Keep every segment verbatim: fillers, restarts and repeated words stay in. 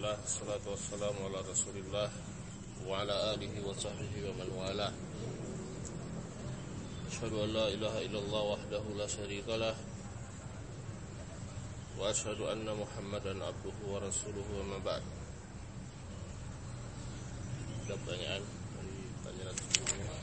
Alhamdulillah, salatu wassalamu ala rasulillah wa ala alihi wa sahbihi wa man wala. Asyhadu an la ilaha illallah wahdahu la syarikalah wa asyhadu anna Muhammadan abduhu wa rasuluhu wa ma ba'd. Ada pertanyaan dari pertanyaan sebelumnya?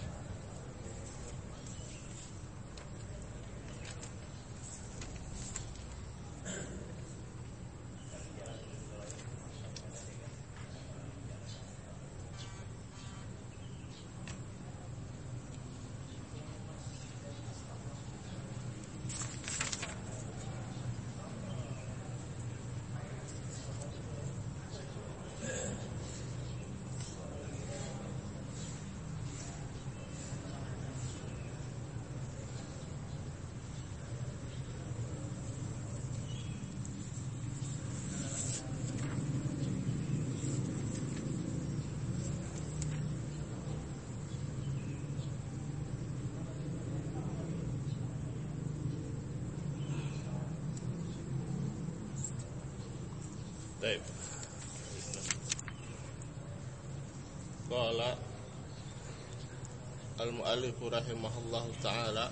Baik. Qala al-mu'allif rahimahullah ta'ala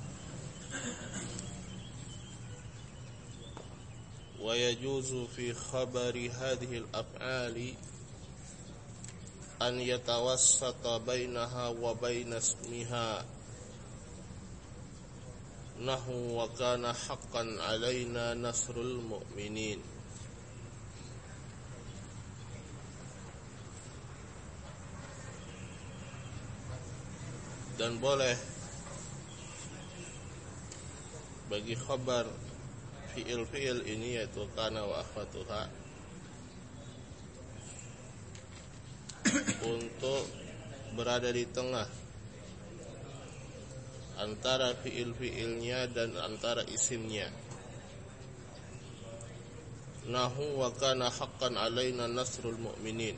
wa yajuzu fi khabari hadhihi al-af'ali an yatawassata bainaha wa baina ismiha nahu wa kana haqqan alaina nasrul mu'minin. Dan boleh bagi khabar fi'il-fi'il ini, yaitu kana wa akhwatuha, untuk berada di tengah antara fi'il-fi'ilnya dan antara isimnya. Nahu wa kana haqqan alaina nasrul mu'minin.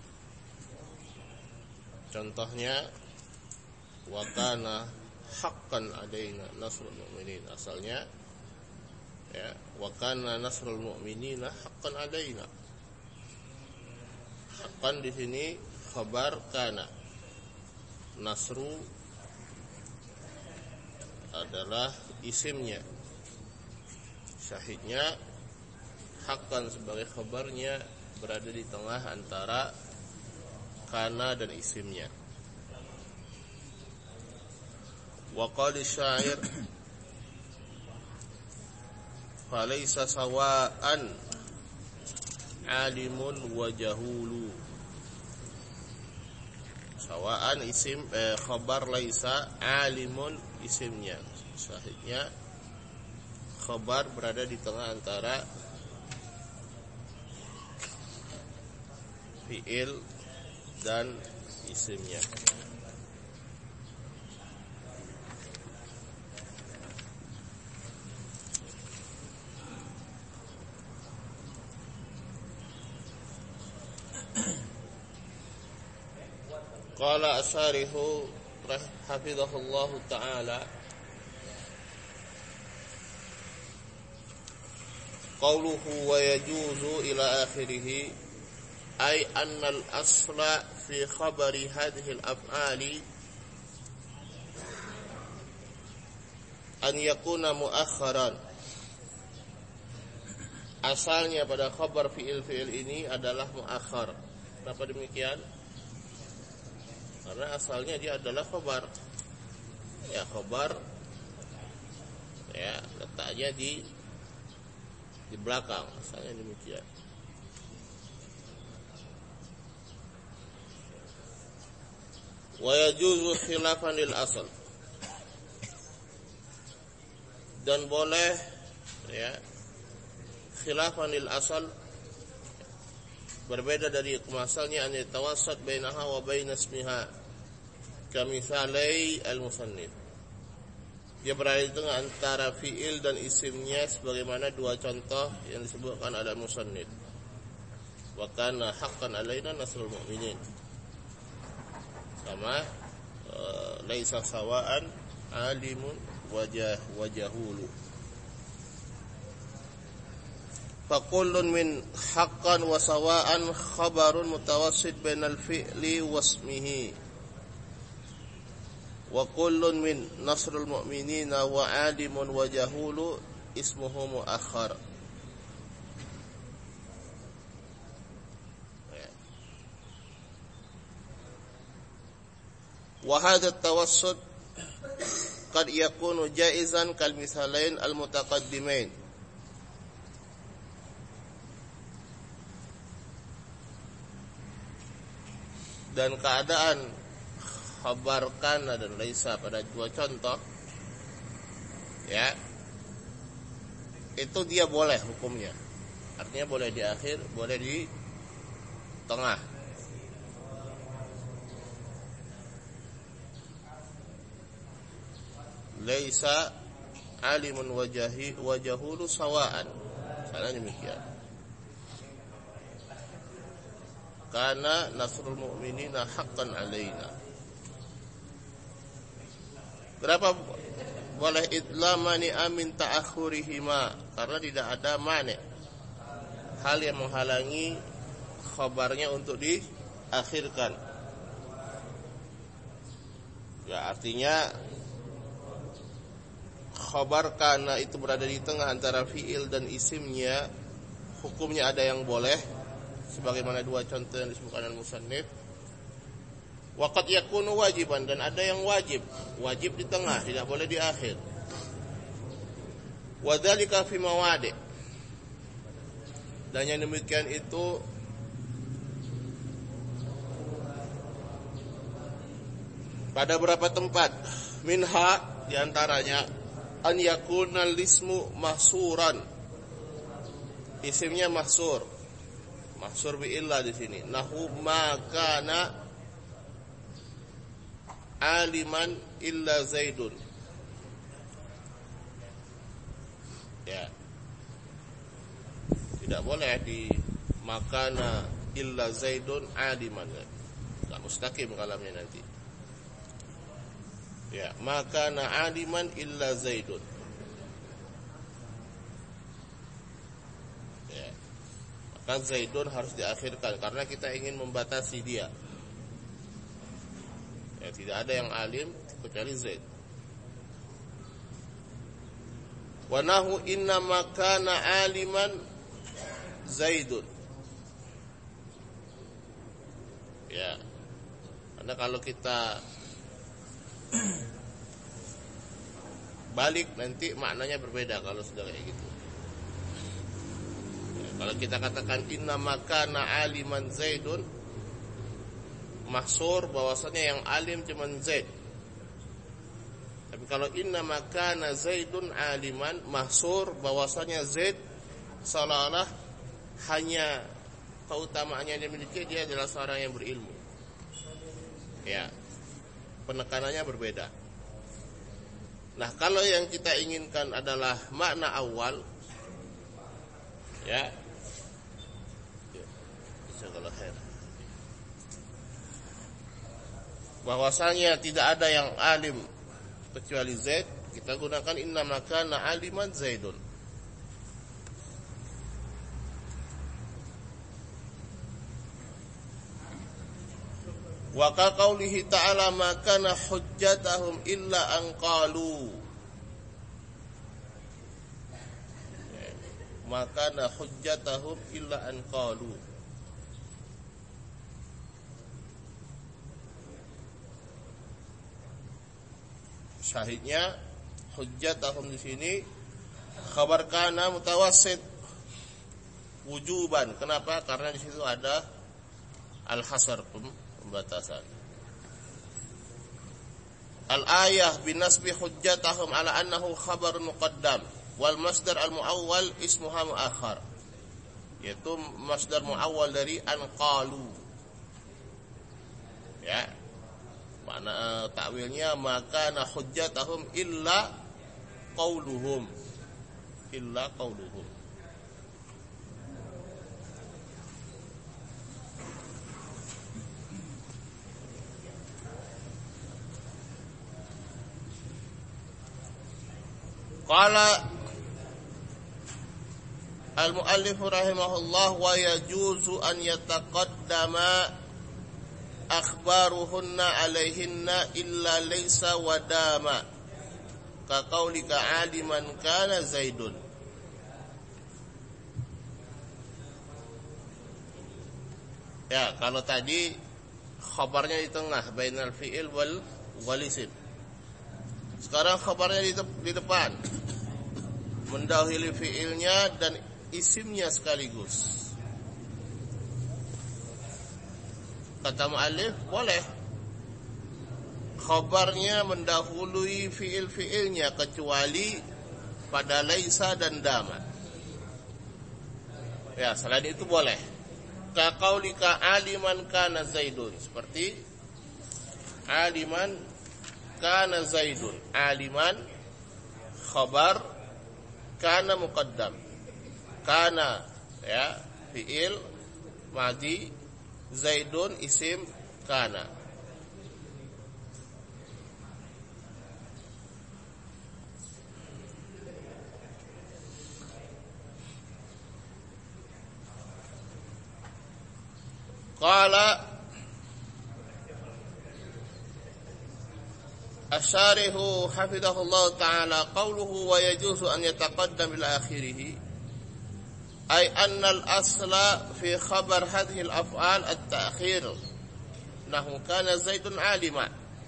Contohnya, wa kana haqqan alaina nasrul mu'minin. Asalnya ya, wa kana nasrul mu'minina haqqan alaina. Haqqan di sini khabar kana. Nasru adalah isimnya. Syahidnya haqqan sebagai khabarnya berada di tengah antara kana dan isimnya. Wa qala syair falaysa sawa'an alimun wa jahulu. Sawa'an isim eh, khabar laisa, alimun isimnya. Sahihnya khabar berada di tengah antara fi'il dan isimnya. Qala asyarihu hafizahullahu ta'ala qawluhu wa yajuzu ila akhirih ay anna al-asla fi khabari hadhihi al-af'ali an yakuna muakharan. Asalnya pada khabar fi'il-fi'il ini adalah muakhar. Kenapa demikian? Karena asalnya dia adalah khabar. Ya, khabar ya letaknya di di belakang, asalnya demikian. Wa yajuzu khilafan lil asal. Dan boleh ya khilafan lil asal, berbeda dari asalnya, an yatawassat bainaha wa baina ismiha kamithali al-musannif. Dia berada di tengah antara fi'il dan isimnya sebagaimana dua contoh yang disebutkan oleh musannif. Wa kana haqqan alaina nasrul mu'minin. Sama uh, laisa sawa'an alimun wajah wajahulu. Fakullun min haqqan wa sawa'an khabarun mutawassit bainal fi'li wasmihi. Wa kullun min nasrul mu'minina wa alimun wa jahulu ismuhu mu'akhar. Wa hadha at-tawassut qad yakunu jaizan kal misalain al-mutaqaddimain. Dan keadaan khabar kana dan laisa pada dua contoh, ya, itu dia boleh hukumnya. Artinya boleh di akhir, boleh di tengah. Laisa alimun wajahi wajahulu sawaan. Sana demikian. Karena nasrul mu'minina haqqan alaina. Kenapa boleh idlamani amin ta'akhurihima? Karena tidak ada mani, hal yang menghalangi khabarnya untuk diakhirkan. Ya, artinya khabar kana itu berada di tengah antara fi'il dan isimnya, hukumnya ada yang boleh sebagaimana dua contoh yang disebutkan al-musannif. Wa qad yakunu wajiban, dan ada yang wajib, wajib di tengah, tidak boleh di akhir. Wa dzalika fi mawadi', dan yang demikian itu pada beberapa tempat. Minha, diantaranya an yakuna lismu mahsuran, isimnya mahsur. Mahsur bi illa di sini. Nahu ma kana aliman illa Zaidun. Ya. Tidak boleh di makana illa Zaidun aliman. Enggak mustaqim kalamnya nanti. Ya, makana aliman illa Zaidun. Maka Zaidun harus diakhirkan karena kita ingin membatasi dia. Ya, tidak ada yang alim kecuali Zaid. Wa nahu inna makana aliman Zaidun. Ya. Karena kalau kita balik nanti maknanya berbeda kalau sudah kayak gitu. Kalau kita katakan inna makana aliman Zaidun, mahsur bahwasanya yang alim cuma Zaid. Tapi kalau inna makana Zaidun aliman, mahsur bahwasanya Zaid seolah-olah hanya keutamaannya yang dimiliki dia adalah seorang yang berilmu. Ya, penekanannya berbeda. Nah, kalau yang kita inginkan adalah makna awal, ya, bahwasanya tidak ada yang alim kecuali Zaid, kita gunakan inna makana aliman Zaidun. Wa ka qaulihi ta'ala makana hujjatahum illa an qalu. Makana hujjatahum illa an qalu. Syahidnya hujjatahum di sini khabar kana mutawassit wujuban. Kenapa? Karena di situ ada al-hasar, pembatasan. Al-ayah binasbi hujjatahum ala annahu khabarun muqaddam wal masdar al-muawwal ismuha muakhar, yaitu masdar muawwal dari an qalu. Ya. Makna takwilnya maka na hujjatahum illa qauluhum, illa qauluhum. Qala Al-muallif rahimahullah wa yajuzu an yataqaddama akhbaruhunna alaihinna illa laysa wadama ka qaulika aliman kana Zaidun. Ya, kalau tadi khabarnya di tengah bainal fi'il wal wal isim. Sekarang khabarnya di, di depan. Mendahului fi'ilnya dan isimnya sekaligus. Kata muallif, boleh khabarnya mendahului fi'il-fi'ilnya kecuali pada laisa dan dama. Ya, selain itu boleh. Ka qaulika aliman kana Zaidun, seperti aliman kana Zaidun. Aliman khabar, kana muqaddam. Kana ya fi'il madhi, Zaidun isim kana. Qala Asyarihu hafidhahullah ta'ala qawluhu wa yajuzu an yataqaddam ila akhirih ay anna al-asla fi khabar hadhihi al-af'al at-ta'khir nahu kana Zaidun alima,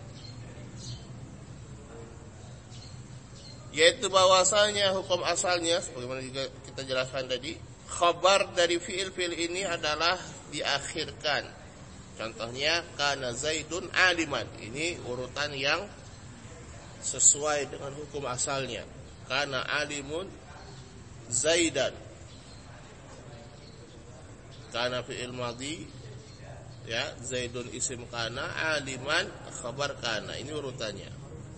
yaitu bahwasanya hukum asalnya sebagaimana juga kita jelaskan tadi, khabar dari fi'il-fi'il ini adalah diakhirkan. Contohnya kana Zaidun aliman, ini urutan yang sesuai dengan hukum asalnya. Kana alimun Zaidan, kana fi'il madhi ya, Zaidun isim kana, aliman khabar kana, ini urutannya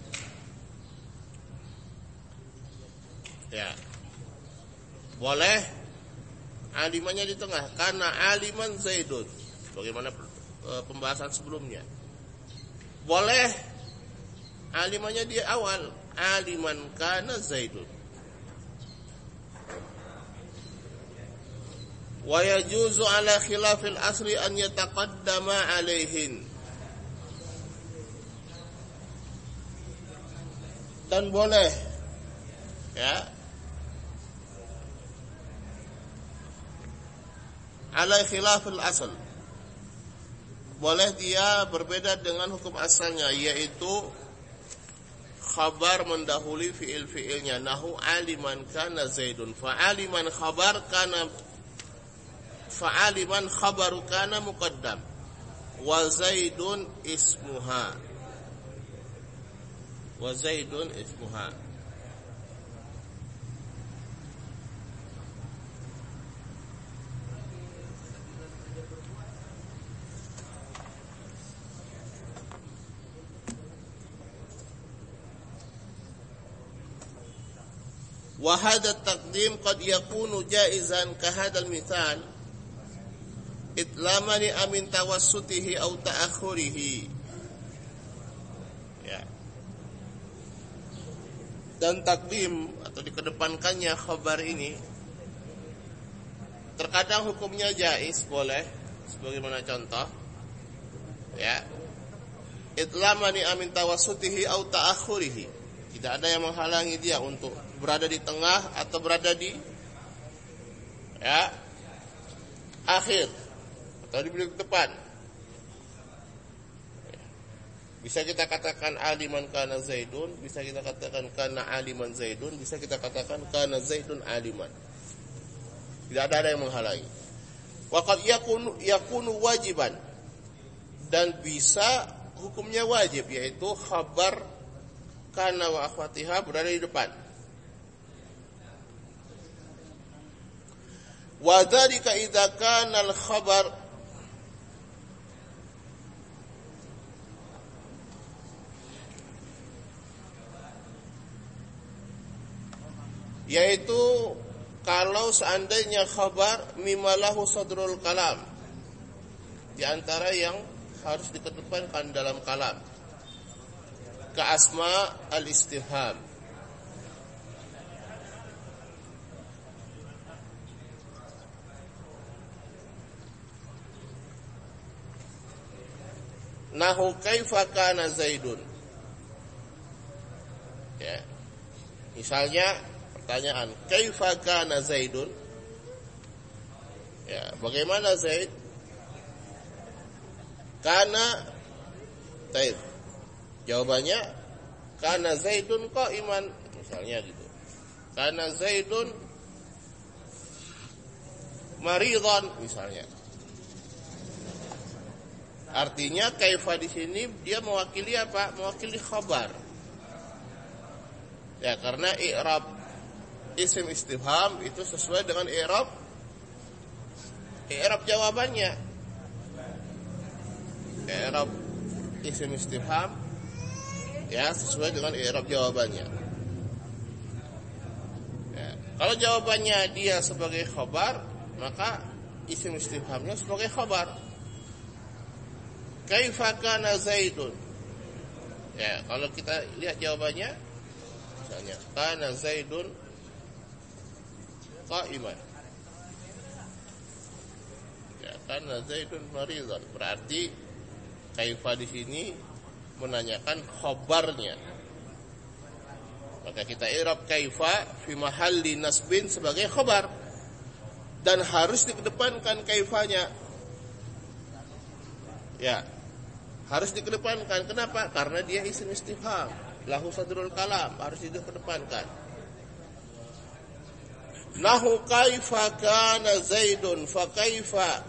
ya. Boleh alimannya di tengah, karena aliman Zaidun, bagaimana pembahasan sebelumnya. Boleh alimannya di awal, aliman kana Zaidun. Wa yajuzu ala khilafil asli an yataqaddama alaihin, dan boleh ya ala khilafil asal, boleh dia berbeda dengan hukum asalnya, yaitu khabar mendahului fi'il-fi'ilnya. Nahu aliman kana Zaidun, fa'aliman khabar kana, fa'aliman khabaru kana muqaddam, wa Zaidun ismuha, wa Zaidun ismuha. Wa hadha at-taqdim qad yakunu jaizan ka hadzal mithal itlamani amin tawassutihi aw ta'akhurihi ya. Dan takdim atau dikedepankannya khabar ini terkadang hukumnya jaiz, boleh, sebagaimana contoh ya, itlamani amin tawassutihi aw ta'akhurihi, tidak ada yang menghalangi dia untuk berada di tengah atau berada di ya akhir atau di depan. Bisa kita katakan aliman kana Zaidun, bisa kita katakan kana aliman Zaidun, bisa kita katakan kana Zaidun aliman. Tidak ada yang menghalangi. Wa qad yakunu yakunu wajiban, dan bisa hukumnya wajib, yaitu khabar kana wa akhwatiha berada di depan. Wa dzalika idza kana al-khabar yaitu kalau seandainya khabar mimalahu sadrul kalam, di antara yang harus dikedepankan dalam kalam, ka asma al-istifham, Nahu kaifa kana Zaidun. Ya. Misalnya pertanyaan, kaifa kana Zaidun? Ya, bagaimana Zaid? Kana Taib. Jawabannya kana Zaidun qa'iman, misalnya gitu. Kana Zaidun maridhan misalnya. Artinya kaifa di sini dia mewakili apa? Mewakili khabar. Ya, karena i'rab isim istifham itu sesuai dengan i'rab i'rab jawabannya. I'rab isim istifham ya sesuai dengan i'rab jawabannya. Ya, kalau jawabannya dia sebagai khabar, maka isim istifhamnya sebagai khabar. Kaifa kana Zaidun? Ya, kalau kita lihat jawabannya, misalnya kana Zaidun qa'iman. Ya, kana Zaidun maridhan. Berarti kaifa di sini menanyakan khabarnya. Maka kita i'rab kaifa fi mahalli nasbin sebagai khabar. Dan harus dikedepankan kaifanya. Ya, harus dikedepankan. Kenapa? Karena dia isim istifham, lahu sadrul kalam, harus dikedepankan. Nahu kaifa kana Zaidun fa kaifa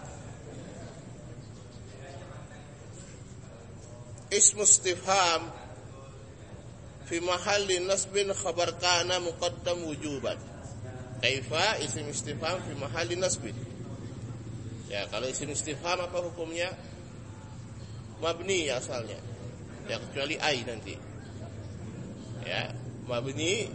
ismu istifham fi mahalli nasbin khabar kana muqaddam wujuban. Kaifa isim istifham fi mahalli nasbin. Ya, kalau isim istifham apa hukumnya? Mabni asalnya. Ya, kecuali ai nanti. Ya, mabni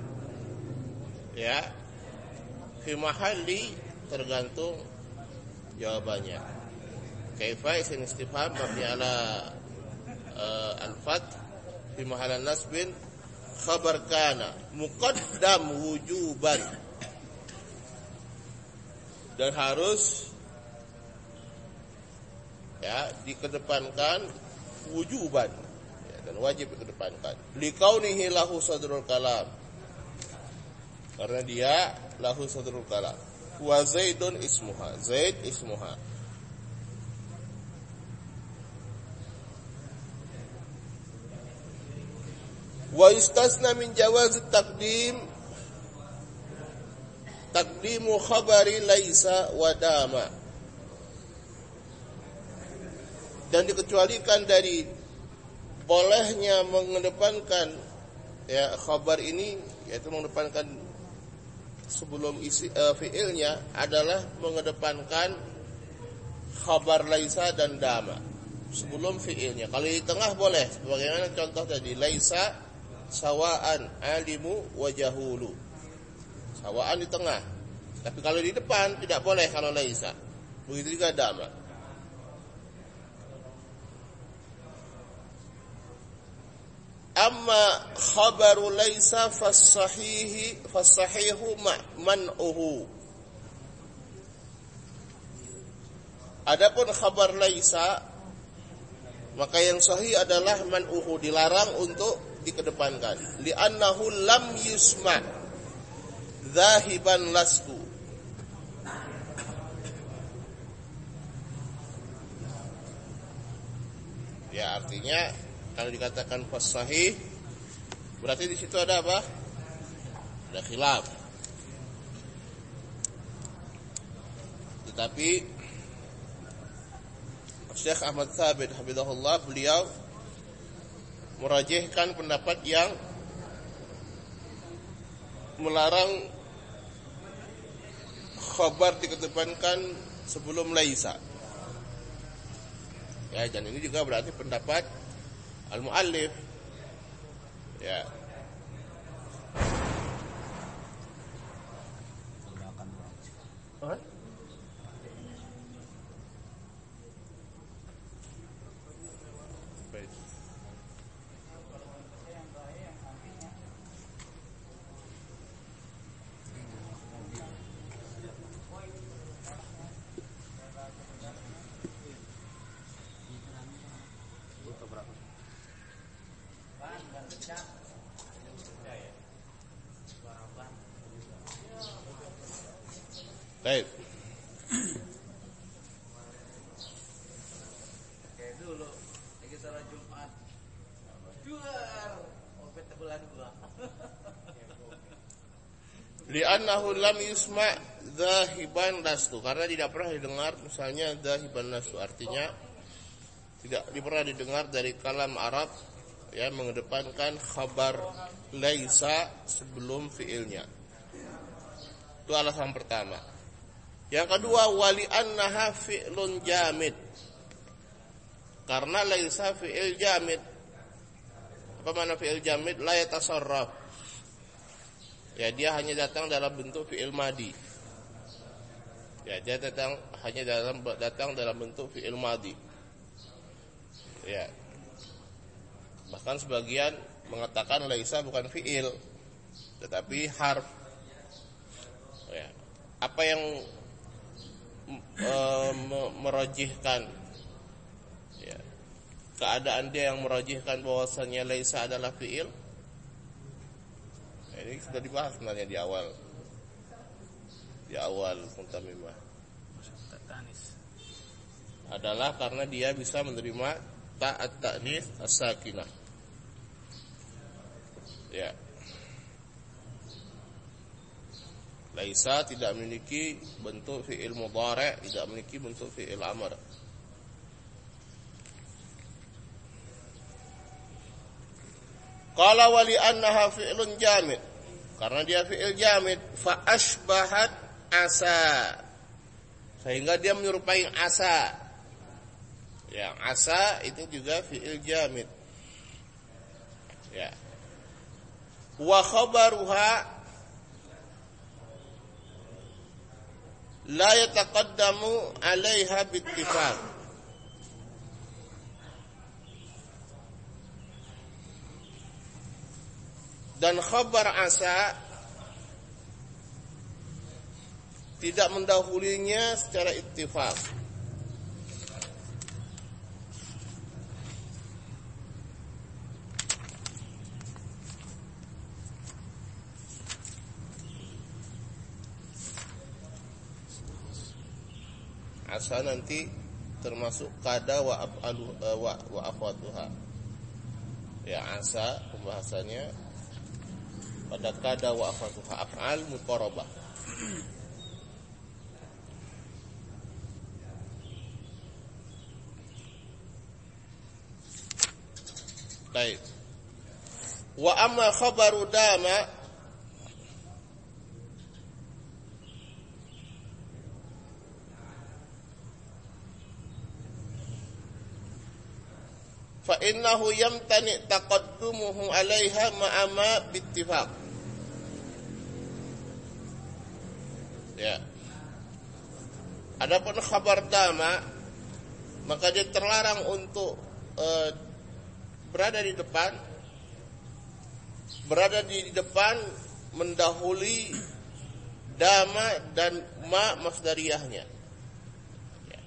ya fi mahalli tergantung jawabannya. Kaifa isim istifham mabni ala uh, al-fath fi mahalli nasbin khabar kana muqaddam wujuban. Dan harus ya dikedepankan wujuban ya, dan wajib dikedepankan liqaunihi lahu sadrul kalam, karena dia lahu sadrul kalam. Wa Zaidun ismuha, Zaid ismuha. Wa istasna min jawaz taqdim taqdimu khabari laisa wa dama. Dan dikecualikan dari bolehnya mengedepankan ya khabar ini, yaitu mengedepankan sebelum isi uh, fiilnya adalah mengedepankan khabar laisa dan dama sebelum fiilnya. Kalau di tengah boleh, sebagaimana contoh tadi, laisa sawaan alimu wa jahulu. Sawaan di tengah. Tapi kalau di depan tidak boleh kalau laisa. Begitu juga dama. Amma khabaru laisa fas-sahihi fas-sahihu man'uhu. Adapun khabar laisa, maka yang sahih adalah man'uhu, dilarang untuk dikedepankan. Li'annahu lam yusma dhahiban lastu. Ya, artinya kalau dikatakan fas sahih, berarti di situ ada apa? Ada khilaf. Tetapi Syekh Ahmad Thabit hafizahullah, beliau merajihkan pendapat yang melarang khabar dikedepankan sebelum laisa. Ya, dan ini juga berarti pendapat al-muallif. Ya. Huh? Baik. Baik. Kayak dulu lagi salat Jumat. Juar, opet bulan gua. Li'annahu lam yusma' dhahiban lastu, karena tidak pernah didengar misalnya dhahiban lastu, artinya tidak pernah didengar dari kalam Arab ya mengedepankan khabar laisa sebelum fiilnya. Itu alasan pertama. Yang kedua, wali annaha fi'lun jamid, karena laisa fi'il jamid. Apa makna fi'il jamid? La yatasarraf. Ya, dia hanya datang dalam bentuk fi'il madi. Ya, dia datang hanya dalam datang dalam bentuk fi'il madi. Ya. Bahkan sebagian mengatakan laisa bukan fi'il, tetapi harf. Ya. Apa yang e, merajihkan ya, keadaan dia yang merajihkan bahwasanya laisa adalah fi'il? Ini sudah dibahas sebenarnya di awal di awal Muntamimah. Adalah karena dia bisa menerima ta'at ta'nis as-sakinah. Ya. Laisa tidak memiliki bentuk fi'il mudhari', tidak memiliki bentuk fi'il amr. Qala wa li annaha fi'lun jamid, karena dia fi'il jamid, fa asbahat asa, sehingga dia menyerupai asa. Ya, asa itu juga fi'il jamid. Ya. Wa khabaruha la yataqaddamu 'alaiha bittifaq. Dan khabar asa tidak mendahulunya secara ittifaq. Asa nanti termasuk kada wa af'alu wa wa afatuha. Ya, asa pembahasannya pada kada wa afatuha, af'al muqarabah. Baik. Wa amma khabaru dama fa innahu yamtani taqaddumuhu 'alaiha ma'a ma bittifaq. Ya. Adapun khabar dama, maka dia terlarang untuk e, berada di depan, berada di depan mendahului dama dan ma masdariyahnya. Ya.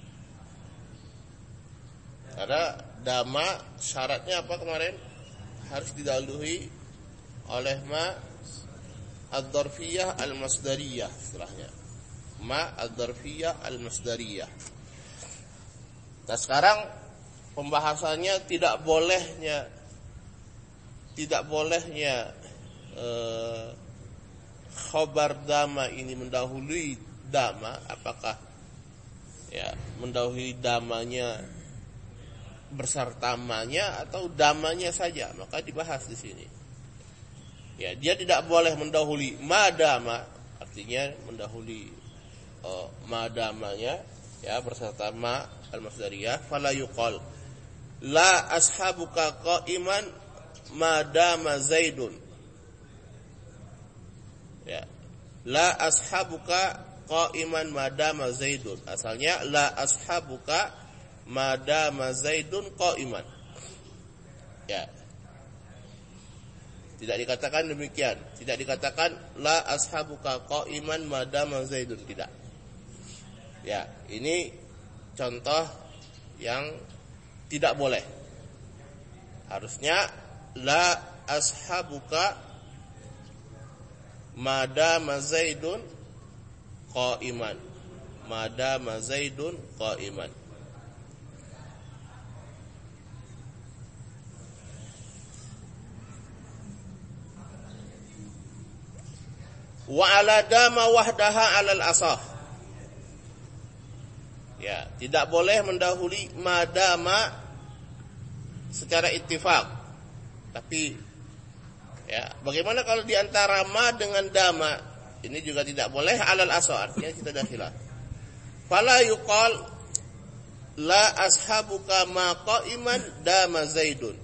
Karena dama syaratnya apa kemarin? Harus didahului oleh ma ad-dharfiyah al-masdariyah istilahnya. Ma ad-dharfiyah al-masdariyah. Nah, sekarang pembahasannya tidak bolehnya tidak bolehnya eh, khabar dama ini mendahului dama, apakah ya mendahului damanya bersertamanya atau damanya saja, maka dibahas di sini. Ya, dia tidak boleh mendahului madama, artinya mendahului uh, madamanya ya berserta ma al-masdariyah, fala yuqal la ashabuka qa'iman madama zaidun. Ya. La ashabuka qa'iman madama zaidun. Asalnya la ashabuka madama zaidun qa'iman. Ya. Tidak dikatakan demikian. Tidak dikatakan la ashabuka qa'iman madama zaidun, tidak. Ya, ini contoh yang tidak boleh. Harusnya la ashabuka madama zaidun qa'iman. Madama Zaidun qa'iman. Wa ala dama wahdaha alal asah. Ya, tidak boleh mendahului madama secara ittifaq. Tapi ya, bagaimana kalau di antara ma dengan dama? Ini juga tidak boleh alal asah, artinya kita dah khilaf. Fala yuqal la ashabuka ma qa'iman dama Zaidun.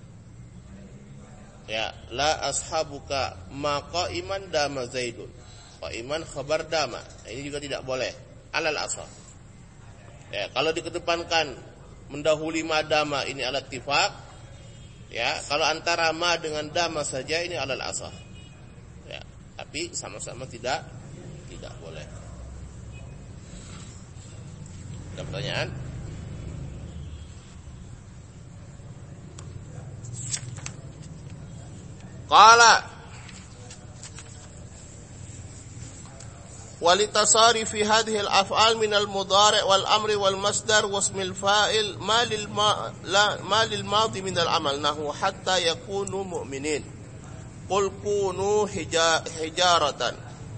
Ya, la ashabuka ma qa'iman dama Zaidun. Qa'iman khabar dama. Ini juga tidak boleh alal asah. Ya, kalau dikedepankan mendahului ma dama ini alat tifaq. Ya, kalau antara ma dengan dama saja ini alal asah. Ya, tapi sama-sama tidak tidak boleh. Ada pertanyaan? Qala walitasari fi hadhihi al-af'al min al-mudhari' wal amri wal masdar wasm al-fa'il ma lil ma la ma lil madhi min al-amal nahu hatta yakunu mu'minin qul kunu hijaratan.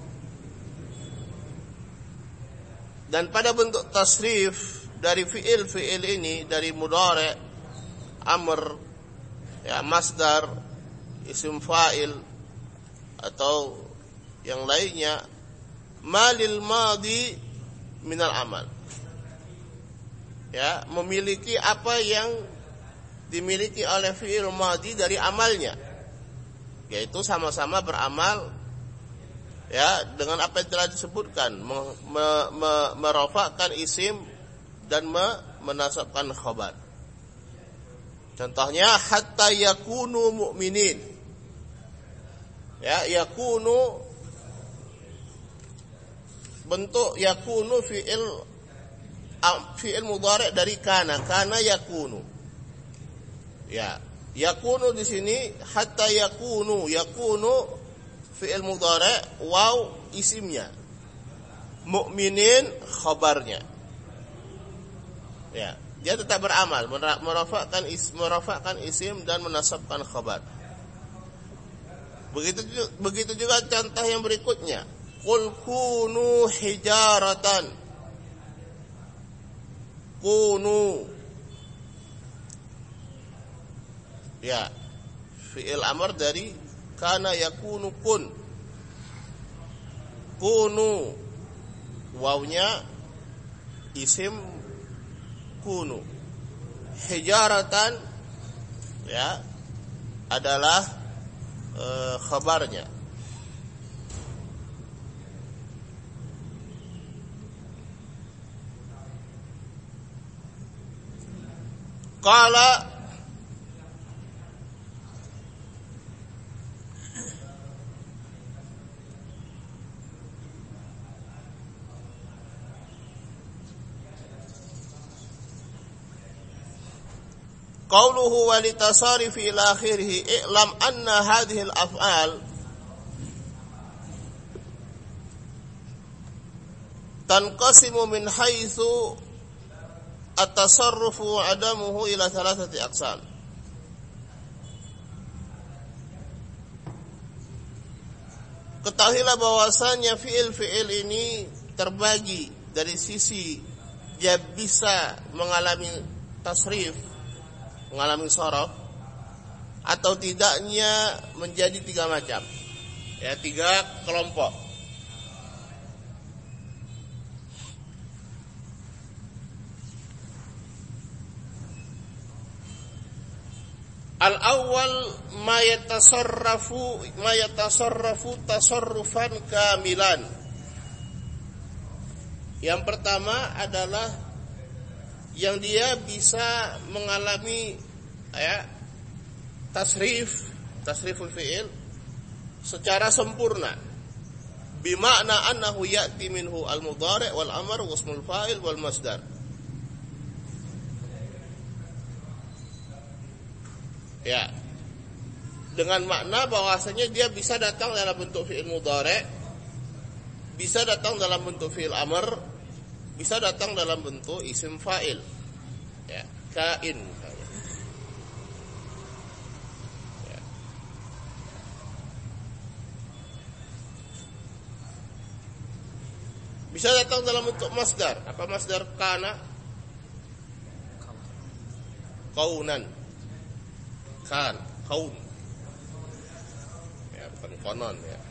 Dan pada bentuk tasrif dari fi'il fi'il ini, dari mudhari', amr, ya, masdar, isim fa'il atau yang lainnya, malil madi minal amal, ya, memiliki apa yang dimiliki oleh fi'il madi dari amalnya, yaitu sama-sama beramal, ya, dengan apa yang telah disebutkan, me, me, me, merofakkan isim dan me, menasabkan khabar. Contohnya hatta yakunu mu'minin, ya, yakunu bentuk yakunu fi'il fi'il mudhari' dari kana, kana yakunu. Ya, yakunu di sini hatta yakunu, yakunu fi'il mudhari' waw isimnya, mu'minin khabarnya. Ya, dia tetap beramal, merafakkan is, merafakkan isim dan menasabkan khabar. Begitu begitu juga contoh yang berikutnya. Qul kunu hijaratan. Kunu. Ya, fi'il amr dari kana yakunu kun. Kunu. Wawnya isim kunu. Hijaratan, ya, adalah e, khabarnya. Qala qawluhu walitasari fi ila akhirih i'lam anna hadhihi al-af'al tanqasimu min haitsu at-tasarrufu wa adamuhu ila thalathati aqsam. Ketahuilah bahwasanya fi'il-fi'il ini terbagi dari sisi dia bisa mengalami tasrif, mengalami sorof, atau tidaknya menjadi tiga macam, ya, tiga kelompok. Al-awwal ma yatasarrafu ma yatasarrafu tasarrufan kamilan. Yang pertama adalah yang dia bisa mengalami, ya, tasrif, tasriful fi'il secara sempurna. Bimakna annahu ya'ti minhu al-mudhari' wal amr wasmul fa'il wal masdar. Ya, dengan makna bahwasanya dia bisa datang dalam bentuk fi'il mudhari', bisa datang dalam bentuk fi'il amr, bisa datang dalam bentuk isim fa'il. Ya, kain misalnya. Ya. Bisa datang dalam bentuk masdar. Apa masdar? Kana, kaunan, kan, kaun. Ya, bukan konon ya.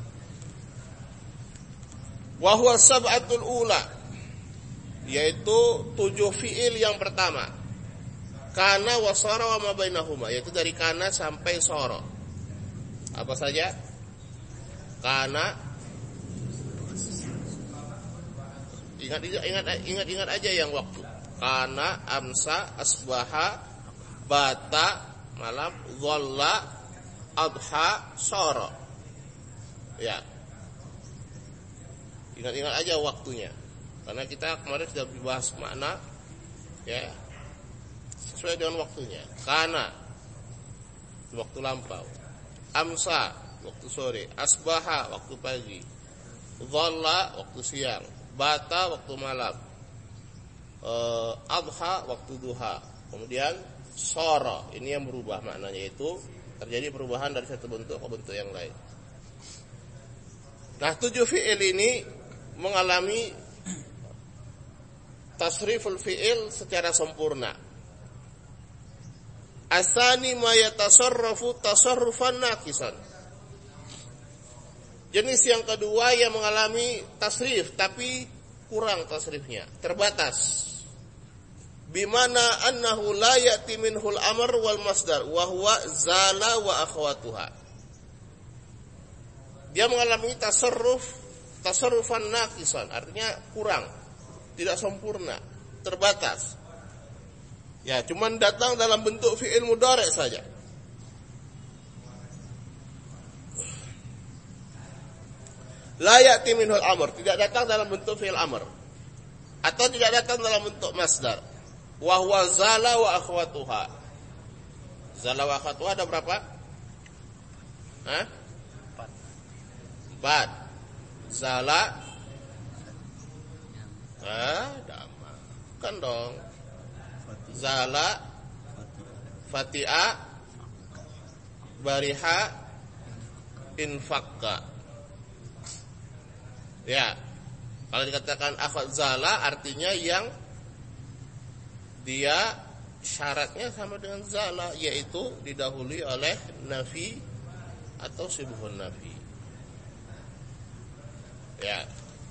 Wa huwa sab'atul ula, yaitu tujuh fiil yang pertama. Kana wa sara wa ma bainahuma, yaitu dari kana sampai sara. Apa saja? Kana, ingat ingat ingat ingat aja yang waktu. Kana, amsa, asbaha, bata, malam, dhalla, adha, sara. Ya. Ingat-ingat aja waktunya. Karena kita kemarin sudah dibahas makna, ya, sesuai dengan waktunya. Kana, waktu lampau. Amsa, waktu sore. Asbaha, waktu pagi. Dhalla, waktu siang. Bata, waktu malam. Uh, adha, waktu duha. Kemudian sara, ini yang berubah maknanya, yaitu terjadi perubahan dari satu bentuk ke bentuk yang lain. Nah, tujuh fi'il ini mengalami tasriful fi'il secara sempurna. Asani ma yatasarrafu tasarrufan naqisan. Jenis yang kedua yang mengalami tasrif tapi kurang tasrifnya, terbatas. Bimana annahu la ya'ti minhul amr wal masdar wa huwa zala wa akhwatuha. Dia mengalami tasarruf tasarrufan naqisan, artinya kurang, tidak sempurna, terbatas. Ya, cuman datang dalam bentuk fi'il mudhari' saja. La ya'ti minhul amr, tidak datang dalam bentuk fi'il amr, atau tidak datang dalam bentuk masdar. Wa huwa zala wa akhwatuha. Zala wa akhwatuha ada berapa? Hah? Empat. Empat. Zala, ah, dama, kan dong. Zala, fati'a, bariha, infakka. Ya, kalau dikatakan akhwat zala artinya yang dia syaratnya sama dengan zala, yaitu didahului oleh nafi atau syibhun nafi. Ya.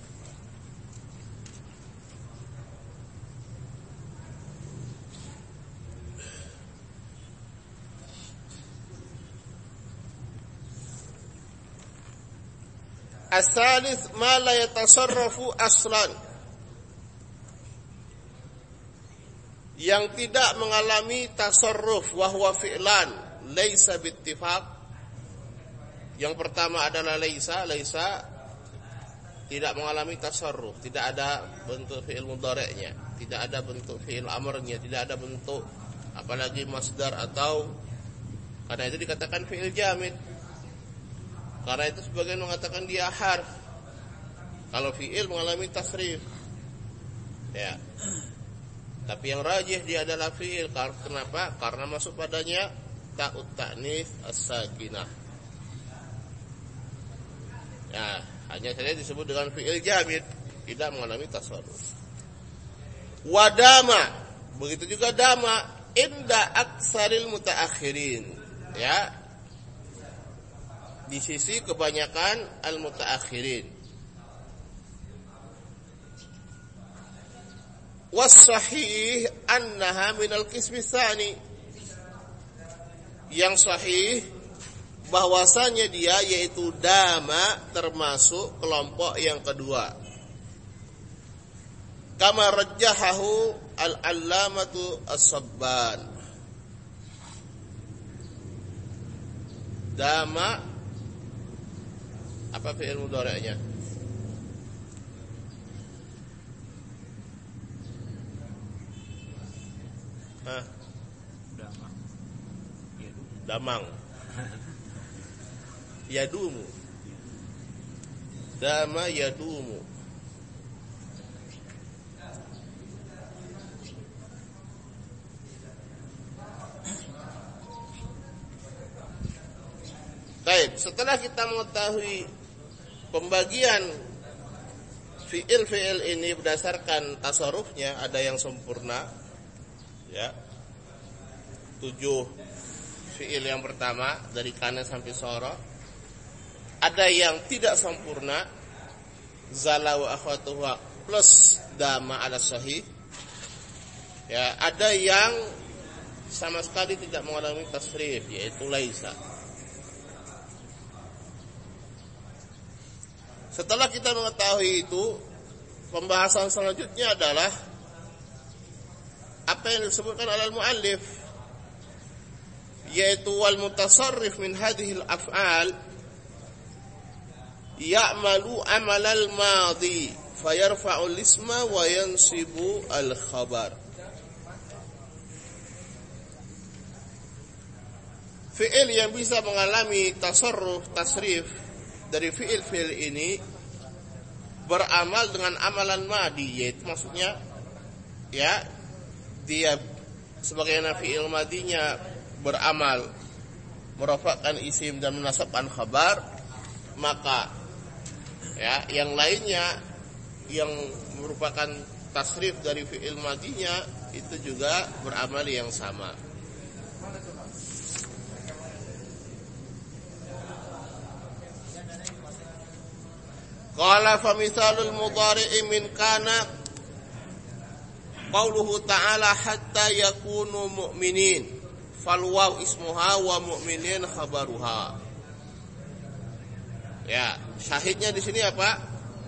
As-salis ma la yatasarrafu aslan, yang tidak mengalami tasarruf wa huwa fi'lan laisa bittifaq. Yang pertama adalah laisa, laisa tidak mengalami tasarruf, tidak ada bentuk fi'il mudhari'nya, tidak ada bentuk fi'il amrnya, tidak ada bentuk apalagi masdar atau, karena itu dikatakan fi'il jamid. Karena itu sebagian mengatakan dia harf. Kalau fi'il mengalami tasrif. Ya. Tapi yang rajih dia adalah fi'il. Kenapa? Karena masuk padanya ta'ut ta'nits as-sakinah. Ya, hanya saja disebut dengan fi'il jamid, tidak mengalami tasarruf. Wadama, begitu juga dama inda aksaril mutaakhirin, ya, di sisi kebanyakan al mutaakhirin. Was sahih annaha minal qismi tsani, yang sahih bahwasanya dia yaitu dama termasuk kelompok yang kedua. Kama rajjahahu al-allamatu as-sabban. Dama apa fi'il mudhari'nya? Hah? Damang. Damang. Yadumu. dama yadumu. Baik, setelah kita mengetahui pembagian fiil-fiil ini berdasarkan tasarrufnya, ada yang sempurna, ya, tujuh fiil yang pertama dari kanan sampai soro. Ada yang tidak sempurna, zala wa akhwatuha plus dama ala sahih. Ya, ada yang sama sekali tidak mengalami tasrif, yaitu laisa. Setelah kita mengetahui itu, pembahasan selanjutnya adalah apa yang disebutkan oleh al-muallif, yaitu wal mutasarrif min hadhil af'al ya'malu amalal madhi fayarfa'ul isma wa yansibu al khabar. Fi'il yang bisa mengalami tasarruf, tasrif dari fi'il-fi'il ini beramal dengan amalan madi, yaitu maksudnya ya dia sebagai fi'il madinya beramal merofakkan isim dan menasabkan khabar, maka ya yang lainnya yang merupakan tasrif dari fi'il madinya itu juga beramal yang sama. Qala fa mithalul mudhari'i min kana qauluhu ta'ala hatta yakunu mu'minin fal waw ismuha wa mu'minin khabaruha. Ya, syahidnya di sini apa?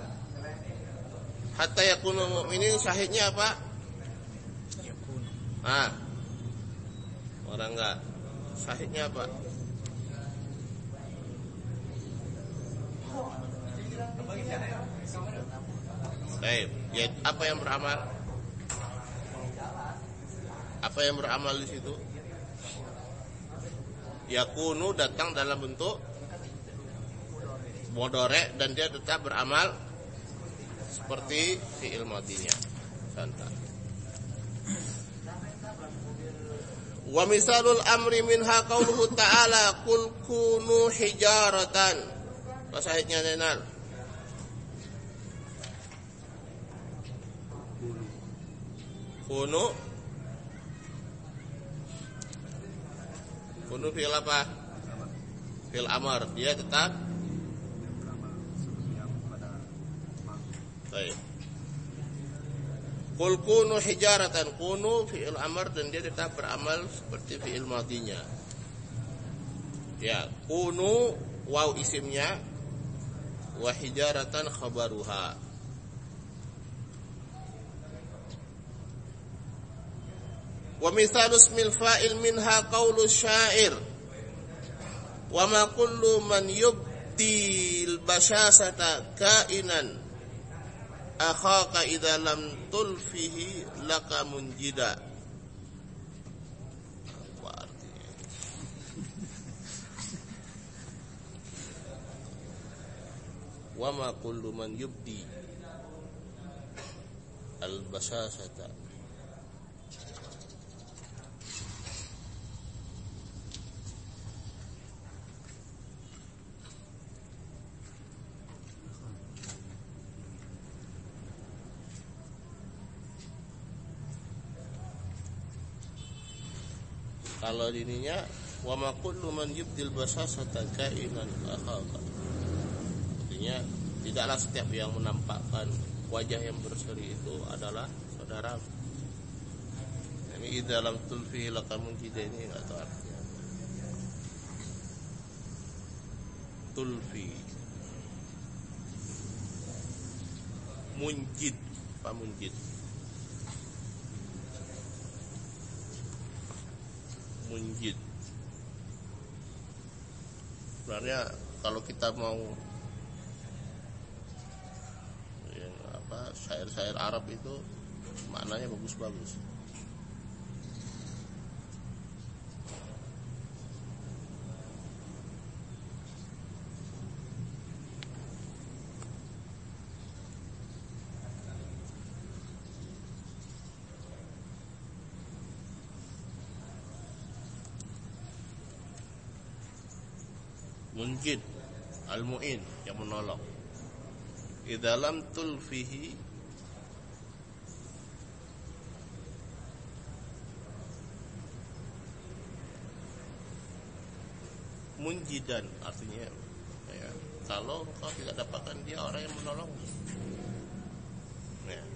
Hatta yakunu mu'minin, syahidnya apa? Yakun. Ah. Orang enggak. Syahidnya apa? Baik, ya, apa yang beramal? Apa yang beramal di situ? Yakunu datang dalam bentuk mudhari' dan dia tetap beramal seperti fi'il madinya. Contoh. Wa misalul amri minha qauluhu ta'ala qul kunu hijaratan. Pasahidnya Nenal. Kunu Kunu fi'il apa? Fi'il amar. Dia tetap baik. Qul kunu hijaratan. Kunu fi'il amar dan dia tetap beramal seperti fi'il madinya. Ya, kunu waw isimnya wa hijaratan khabaruha. Wa mithalu ismil fa'il minha qaulu syair wa ma kullu man yubdil bashasata kainan akhaka idza lam tulfihi laka munjida. Apa artinya? Wa ma kullu man yubdi al bashasata kalau dininya wa ma kullu man yubdil basasata kainan akhaka. Artinya tidaklah setiap yang menampakkan wajah yang berseri itu adalah saudara. Ini dalam tulfi lakamun kita ini enggak tahu artinya. Tulfi munjid, Pak munjid. Munjid. Sebenarnya kalau kita mau ya, apa syair-syair Arab itu maknanya bagus-bagus. munjid, al-mu'in, yang menolong. Idza lam tulfihi munjidan, artinya ya, kalau engkau tidak dapatkan dia orang yang menolong, ya.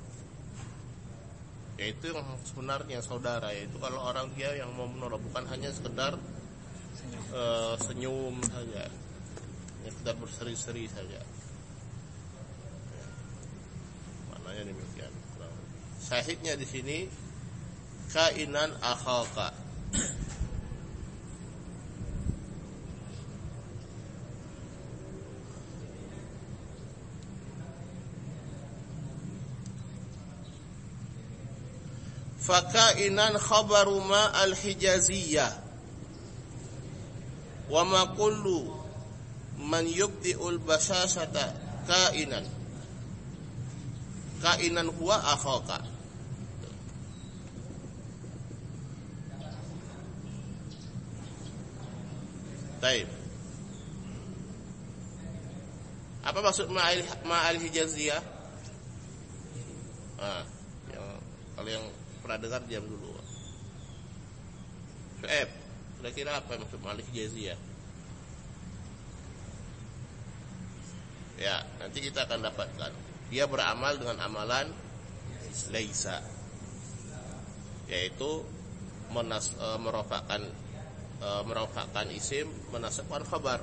Yaitu yang sebenarnya saudara, yaitu kalau orang dia yang mau menolong, bukan hanya sekedar senyum, uh, senyum saja, hanya sekedar berseri-seri saja, ya. Maknanya demikian. Syahidnya di sini kainan akhaka. Fakainan khabaru ma al-hijaziyah wa ma kullu man yubdi'ul basasata kainan kainan huwa akhaka. Baik. Apa maksud ma al-hijaziyah? Ah, yang kalau yang pernah dengar diam dulu. F, kira-kira apa yang maksud malik jaziyah? Ya, nanti kita akan dapatkan. Dia beramal dengan amalan laisa, yaitu menas, e, merofakkan e, merofakkan isim, menasabkan khabar.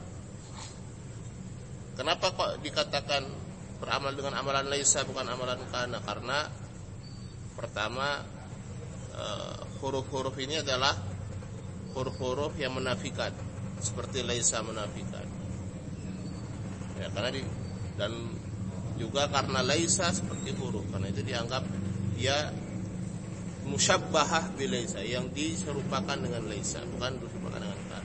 Kenapa kok dikatakan beramal dengan amalan laisa bukan amalan kana? Karena pertama, Uh, huruf-huruf ini adalah huruf-huruf yang menafikan, seperti laisa menafikan. Ya, karena di, dan juga karena laisa seperti huruf, karena itu dianggap dia musyabbahah bi laisa, yang diserupakan dengan laisa, bukan diserupakan dengan kana.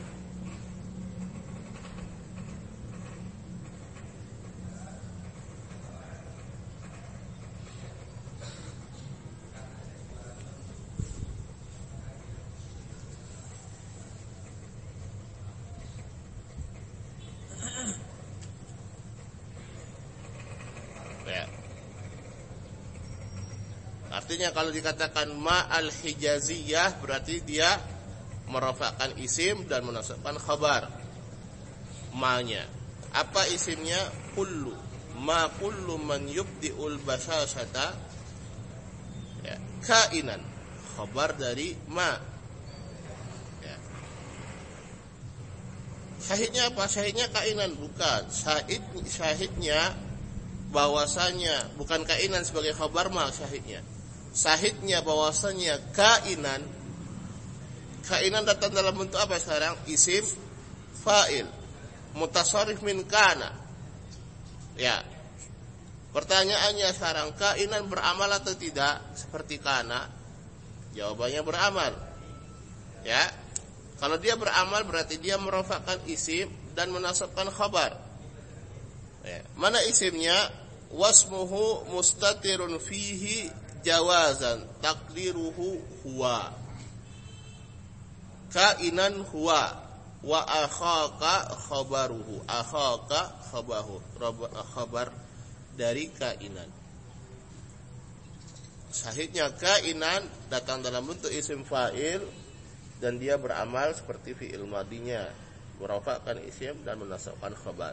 Artinya kalau dikatakan ma'al hijaziyah berarti dia merofakkan isim dan menasabkan khabar. Ma-nya. Apa isimnya? Kullu. Ma kullu man yubdi'ul basasata, ya, kainan. Khabar dari ma. Ya. Syahidnya apa? Syahidnya kainan, bukan. Syahid, syahidnya bahwasanya bukan kainan sebagai khabar ma syahidnya. Syahidnya bahwasanya kainan. Kainan datang dalam bentuk apa sekarang? Isim fa'il mutasarrif min kana. Ya. Pertanyaannya sekarang, kainan beramal atau tidak seperti kana? Jawabannya beramal. Ya. Kalau dia beramal berarti dia merofakkan isim dan menasabkan khabar. Ya. Mana isimnya? Wasmuhu mustatirun fihi jawazan takdiruhu huwa. Kainan huwa wa akhaka khabaruhu. Akhaka khabahu, khabar dari kainan. Syahidnya kainan datang dalam bentuk isim fa'il dan dia beramal seperti fi'il madinya, merofakkan isim dan menasabkan khabar.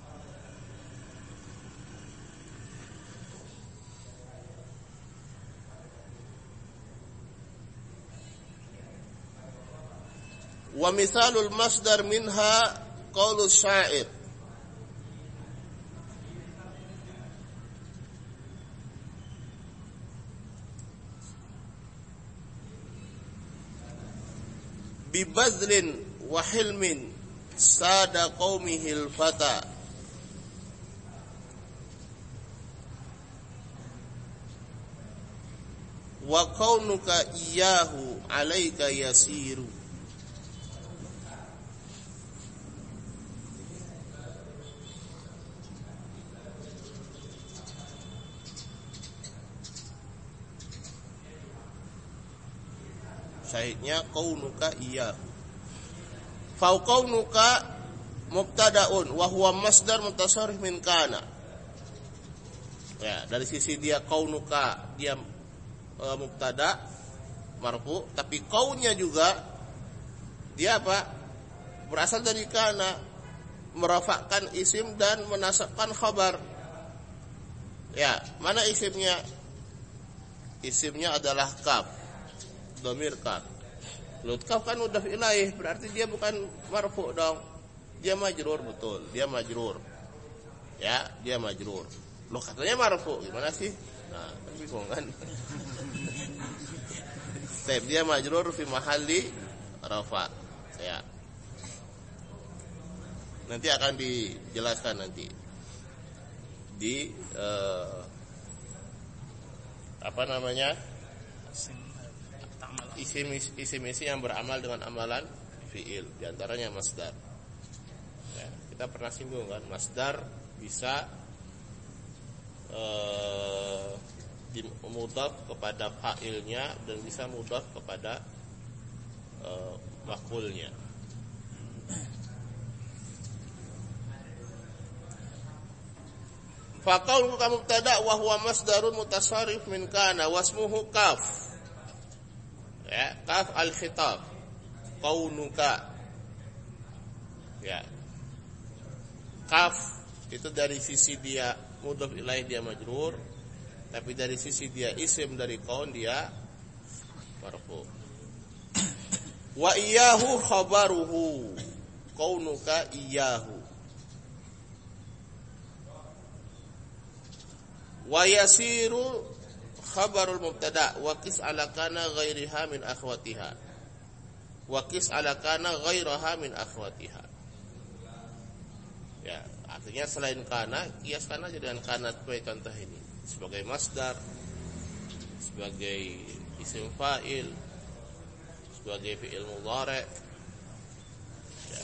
Wa misalul masdar minha qaulus syair. Bibadlin wa hilmin sada qaumihil fata. Wa kaunuka iyahu alaika yasiru. Syahidnya kaunuka iya. Fau kaunuka mubtadaun wa huwa masdar mutasarrif min kana. Ya, dari sisi dia kaunuka dia e, mubtada marfu, tapi kaunnya juga dia apa? Berasal dari kana, merafakkan isim dan menasabkan khabar. Ya, mana isimnya? Isimnya adalah kaf, dhamir kaf. Lut kaf kan mudhaf ilaih, berarti dia bukan marfu dong. Dia majrur, betul, dia majrur. Ya, dia majrur. Loh katanya marfu, gimana sih? Nah, kan bingung kan. Taip, dia majrur fi mahalli rafa. Ya. Nanti akan dijelaskan nanti di eh, apa namanya? Isim-isim yang beramal dengan amalan fiil, di antaranya masdar. Ya, kita pernah singgung kan, masdar bisa eh, dimudhaf kepada fa'ilnya dan bisa mudhaf kepada eh, maf'ulnya. Faqaulu ka mubtada wa huwa masdarun mutasarrif min kana wasmuhu kaf. Ya, kaf al-khitab. Qaunuka. Ya. Kaf itu dari sisi dia mudhaf ilaih dia majrur, tapi dari sisi dia isim dari qaun dia marfu. Wa iyyahu khabaruhu. Qaunuka iyyahu. Wa yasiru khabarul mubtada wa qis ala kana ghairiha min akhwatiha. Wa qis ala kana ghairaha min akhwatiha. Ya, artinya selain kana, kiaskan aja dengan kana sebagai contoh ini. Sebagai masdar, sebagai isim fa'il, sebagai fi'il mudhari'. Ya.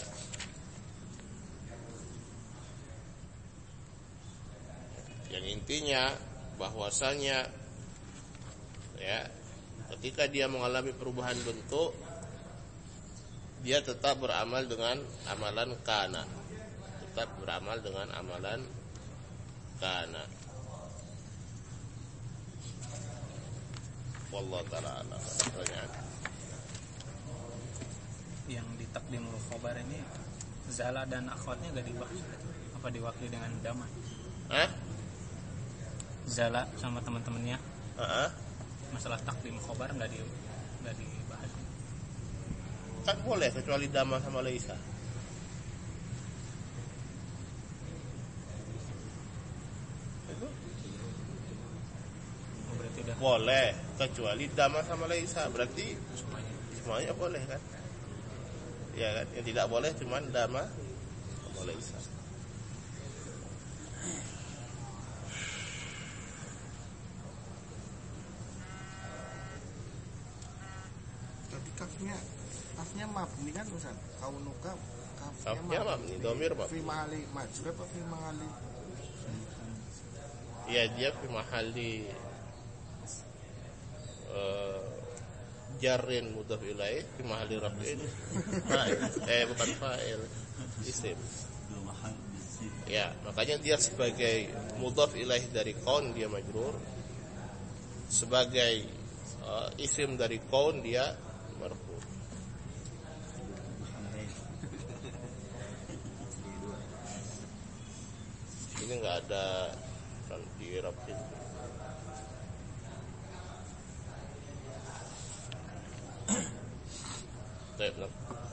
Yang intinya bahwasanya ya, ketika dia mengalami perubahan bentuk, dia tetap beramal dengan amalan kana. Tetap beramal dengan amalan kana. Wallahu ta'ala a'lam. Pertanyaan. Yang di takdimul khabar ini zala dan akhwatnya enggak dibahas apa diwakili dengan dama? Hah? Zala sama teman-temannya. Heeh. Masalah takdim khabar enggak di enggak dibahas. Kan boleh kecuali dama sama laisa. Itu Oh, berarti udah boleh kecuali dama sama laisa. Berarti semuanya. semuanya boleh kan? Ya kan? Yang tidak boleh cuman dama sama laisa. Kafnya, kafnya mabni kan Ustaz. Kaunuka Kafnya mabni, dhamir mabni. Fi mahali majrur apa fi mahali? Ya, dia fi mahalli uh, jarrin mudhaf ilaih fi mahalli raf'in. Fa'il. Eh bukan fa'il, isim. Ya, makanya dia sebagai mudhaf ilaih dari qaun dia majrur. Sebagai uh, isim dari qaun dia marfu. Ini enggak ada di rapin. Baik,